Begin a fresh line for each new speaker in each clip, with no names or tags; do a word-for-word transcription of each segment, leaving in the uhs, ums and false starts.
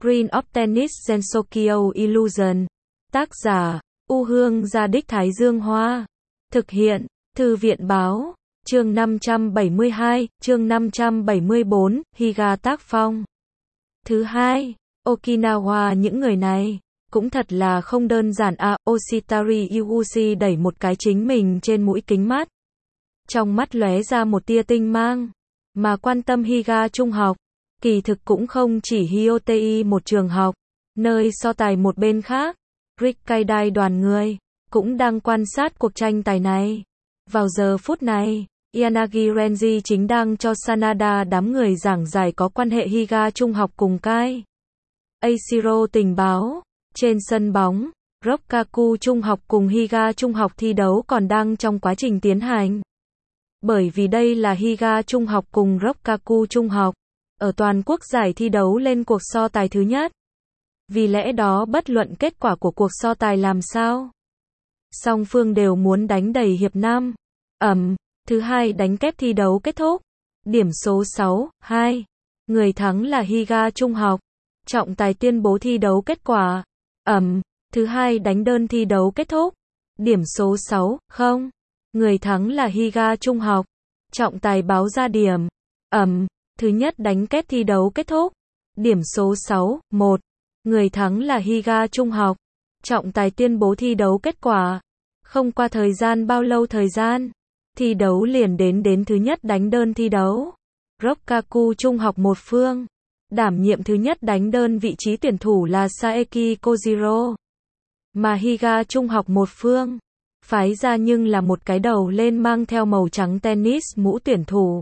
Green of Tennis Gensokyo Illusion. Tác giả, U Hương Gia Đích Thái Dương Hoa. Thực hiện, Thư viện Báo. Chương năm trăm bảy mươi hai, chương năm trăm bảy mươi bốn, Higa tác phong. Thứ hai, Okinawa những người này, cũng thật là không đơn giản à, Oshitari Yuguchi đẩy một cái chính mình trên mũi kính mắt. Trong mắt lóe ra một tia tinh mang, mà quan tâm Higa trung học, kỳ thực cũng không chỉ Hyotei một trường học, nơi so tài một bên khác, Rikkaidai đoàn người, cũng đang quan sát cuộc tranh tài này. Vào giờ phút này, Yanagi Renji chính đang cho Sanada đám người giảng giải có quan hệ Higa trung học cùng Kai Eiichiro tình báo. Trên sân bóng, Rokkaku trung học cùng Higa trung học thi đấu còn đang trong quá trình tiến hành. Bởi vì đây là Higa trung học cùng Rokkaku trung học, ở toàn quốc giải thi đấu lên cuộc so tài thứ nhất. Vì lẽ đó bất luận kết quả của cuộc so tài làm sao, song phương đều muốn đánh đầy hiệp năm. Ẩm, thứ hai đánh kép thi đấu kết thúc. Điểm số sáu, hai. Người thắng là Higa trung học. Trọng tài tuyên bố thi đấu kết quả. Ẩm, thứ hai đánh đơn thi đấu kết thúc. Điểm số sáu, không. Người thắng là Higa trung học. Trọng tài báo ra điểm. Ẩm, thứ nhất đánh kép thi đấu kết thúc. Điểm số sáu, một. Người thắng là Higa trung học. Trọng tài tuyên bố thi đấu kết quả. Không qua thời gian bao lâu thời gian, thi đấu liền đến đến thứ nhất đánh đơn thi đấu. Rokkaku trung học một phương, đảm nhiệm thứ nhất đánh đơn vị trí tuyển thủ là Saeki Kojiro. Mà Higa trung học một phương, phái ra nhưng là một cái đầu lên mang theo màu trắng tennis mũ tuyển thủ.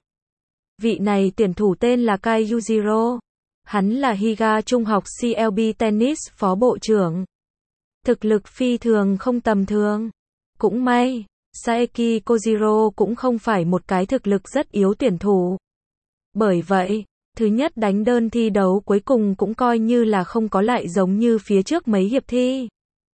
Vị này tuyển thủ tên là Kai Yujiro. Hắn là Higa trung học xê lờ bê tennis phó bộ trưởng. Thực lực phi thường không tầm thường. Cũng may, Saeki Kojiro cũng không phải một cái thực lực rất yếu tuyển thủ. Bởi vậy, thứ nhất đánh đơn thi đấu cuối cùng cũng coi như là không có lại giống như phía trước mấy hiệp thi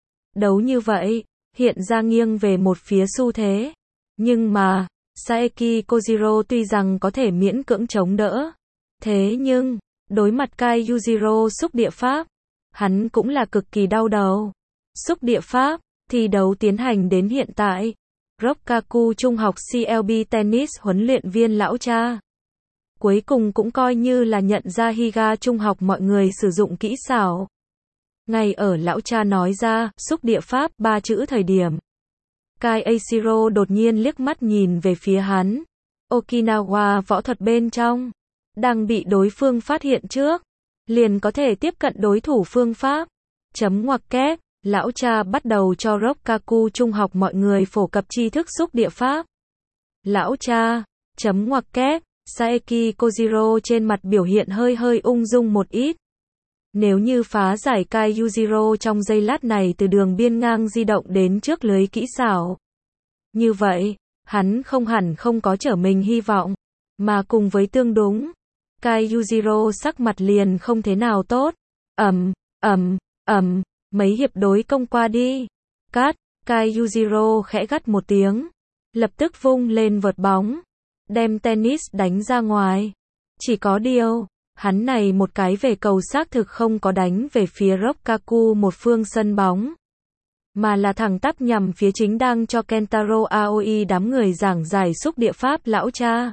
đấu như vậy, hiện ra nghiêng về một phía xu thế. Nhưng mà, Saeki Kojiro tuy rằng có thể miễn cưỡng chống đỡ, thế nhưng, đối mặt Kai Yujiro xúc địa pháp, hắn cũng là cực kỳ đau đầu. Xúc địa pháp, thi đấu tiến hành đến hiện tại, Rokkaku trung học xê lờ bê tennis huấn luyện viên lão cha cuối cùng cũng coi như là nhận ra Higa trung học mọi người sử dụng kỹ xảo. Ngay ở lão cha nói ra xúc địa pháp ba chữ thời điểm, Kai Eiichiro đột nhiên liếc mắt nhìn về phía hắn. Okinawa võ thuật bên trong đang bị đối phương phát hiện trước, liền có thể tiếp cận đối thủ phương pháp. Chấm ngoặc kép, lão cha bắt đầu cho Rokkaku trung học mọi người phổ cập tri thức xúc địa pháp. Lão cha, chấm ngoặc kép, Saeki Kojiro trên mặt biểu hiện hơi hơi ung dung một ít. Nếu như phá giải Kai Yujiro trong giây lát này từ đường biên ngang di động đến trước lưới kỹ xảo, như vậy, hắn không hẳn không có trở mình hy vọng, mà cùng với tương đúng, Kai Yujiro sắc mặt liền không thế nào tốt. Ầm, ầm, ầm, mấy hiệp đối công qua đi. Cát, Kai Yujiro khẽ gắt một tiếng, lập tức vung lên vợt bóng, đem tennis đánh ra ngoài. Chỉ có điều, hắn này một cái về cầu xác thực không có đánh về phía Rokkaku một phương sân bóng, mà là thẳng tắp nhằm phía chính đang cho Kentaro Aoi đám người giảng giải xúc địa pháp lão cha.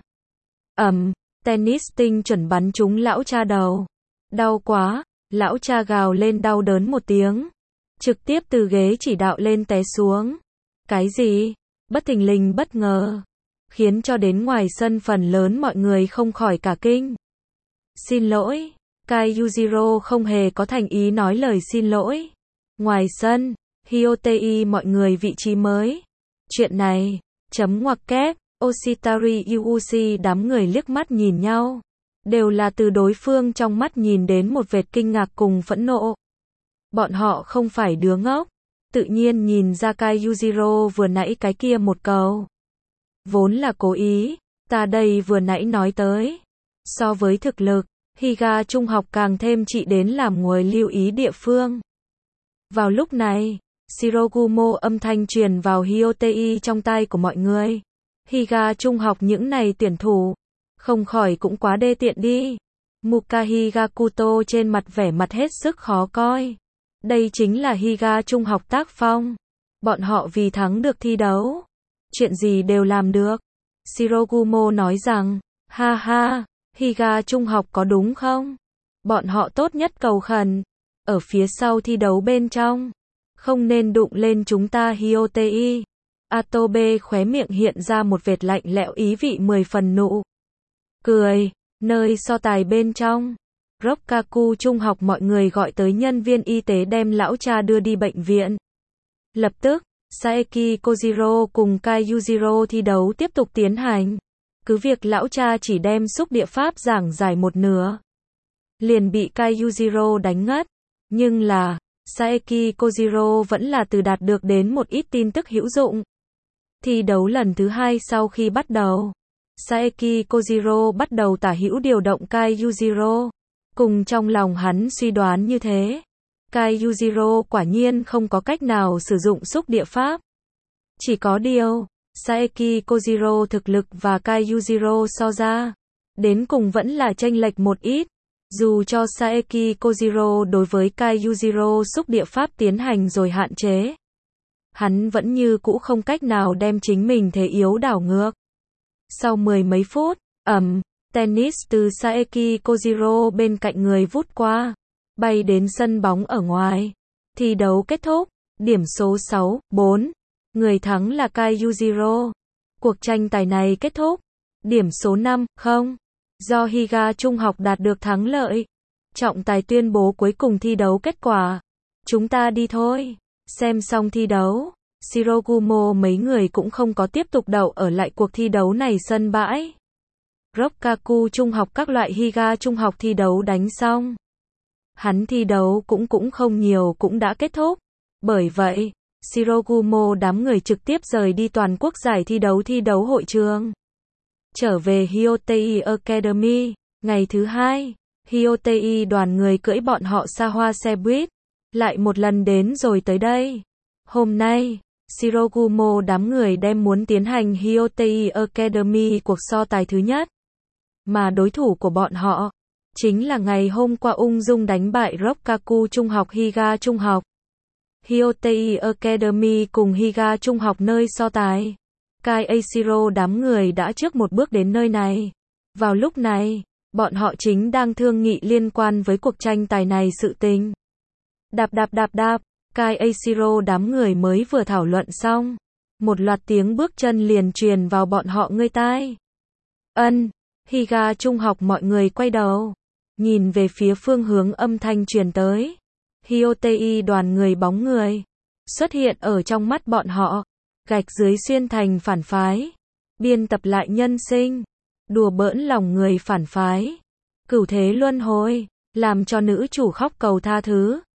Ầm, tennis tinh chuẩn bắn trúng lão cha đầu. Đau quá, lão cha gào lên đau đớn một tiếng, trực tiếp từ ghế chỉ đạo lên té xuống. Cái gì? Bất thình lình bất ngờ, khiến cho đến ngoài sân phần lớn mọi người không khỏi cả kinh. Xin lỗi, Kai Yujiro không hề có thành ý nói lời xin lỗi. Ngoài sân, Hyotei mọi người vị trí mới. Chuyện này, chấm ngoặc kép, Oshitari Yuguchi đám người liếc mắt nhìn nhau, đều là từ đối phương trong mắt nhìn đến một vệt kinh ngạc cùng phẫn nộ. Bọn họ không phải đứa ngốc, tự nhiên nhìn ra Kai Yujiro vừa nãy cái kia một câu vốn là cố ý, ta đây vừa nãy nói tới. So với thực lực, Higa trung học càng thêm trị đến làm người lưu ý địa phương. Vào lúc này, Shirogumo âm thanh truyền vào Hyotei trong tai của mọi người. Higa trung học những này tuyển thủ, không khỏi cũng quá đê tiện đi. Muka Higakuto trên mặt vẻ mặt hết sức khó coi. Đây chính là Higa trung học tác phong. Bọn họ vì thắng được thi đấu. Chuyện gì đều làm được. Shirogumo nói rằng, ha ha, Higa trung học có đúng không? Bọn họ tốt nhất cầu khẩn. Ở phía sau thi đấu bên trong. Không nên đụng lên chúng ta Hyotei. Atobe khóe miệng hiện ra một vệt lạnh lẽo ý vị mười phần nụ cười. Nơi so tài bên trong. Rokkaku trung học mọi người gọi tới nhân viên y tế đem lão cha đưa đi bệnh viện. Lập tức, Saeki Kojiro cùng Kai Yujiro thi đấu tiếp tục tiến hành. Cứ việc lão cha chỉ đem xúc địa pháp giảng giải một nửa. Liền bị Kai Yujiro đánh ngất. Nhưng là, Saeki Kojiro vẫn là từ đạt được đến một ít tin tức hữu dụng. Thi đấu lần thứ hai sau khi bắt đầu. Saeki Kojiro bắt đầu tả hữu điều động Kai Yujiro. Cùng trong lòng hắn suy đoán như thế. Kai Yujiro quả nhiên không có cách nào sử dụng xúc địa pháp. Chỉ có điều, Saeki Kojiro thực lực và Kai Yujiro so ra. Đến cùng vẫn là chênh lệch một ít. Dù cho Saeki Kojiro đối với Kai Yujiro xúc địa pháp tiến hành rồi hạn chế. Hắn vẫn như cũ không cách nào đem chính mình thế yếu đảo ngược. Sau mười mấy phút, ầm, tennis từ Saeki Kojiro bên cạnh người vút qua, bay đến sân bóng ở ngoài. Thi đấu kết thúc, điểm số sáu bốn, người thắng là Kai Yujiro. Cuộc tranh tài này kết thúc, điểm số năm không, do Higa trung học đạt được thắng lợi. Trọng tài tuyên bố cuối cùng thi đấu kết quả. Chúng ta đi thôi. Xem xong thi đấu, Shirogumo mấy người cũng không có tiếp tục đậu ở lại cuộc thi đấu này sân bãi. Rokkaku trung học các loại Higa trung học thi đấu đánh xong. Hắn thi đấu cũng cũng không nhiều cũng đã kết thúc. Bởi vậy, Shirogumo đám người trực tiếp rời đi toàn quốc giải thi đấu thi đấu hội trường. Trở về Hyotei Academy, ngày thứ hai, Hyotei đoàn người cưỡi bọn họ xa hoa xe buýt. Lại một lần đến rồi tới đây. Hôm nay, Shirogumo đám người đem muốn tiến hành Hyotei Academy cuộc so tài thứ nhất. Mà đối thủ của bọn họ, chính là ngày hôm qua ung dung đánh bại Rokkaku trung học Higa trung học. Hyotei Academy cùng Higa trung học nơi so tài. Kai Eiichiro đám người đã trước một bước đến nơi này. Vào lúc này, bọn họ chính đang thương nghị liên quan với cuộc tranh tài này sự tình. Đạp đạp đạp đạp, Kai Eiichiro đám người mới vừa thảo luận xong. Một loạt tiếng bước chân liền truyền vào bọn họ ngươi tai. Ân, Higa trung học mọi người quay đầu. Nhìn về phía phương hướng âm thanh truyền tới. Hyotei đoàn người bóng người. Xuất hiện ở trong mắt bọn họ. Gạch dưới xuyên thành phản phái. Biên tập lại nhân sinh. Đùa bỡn lòng người phản phái. Cửu thế luân hồi. Làm cho nữ chủ khóc cầu tha thứ.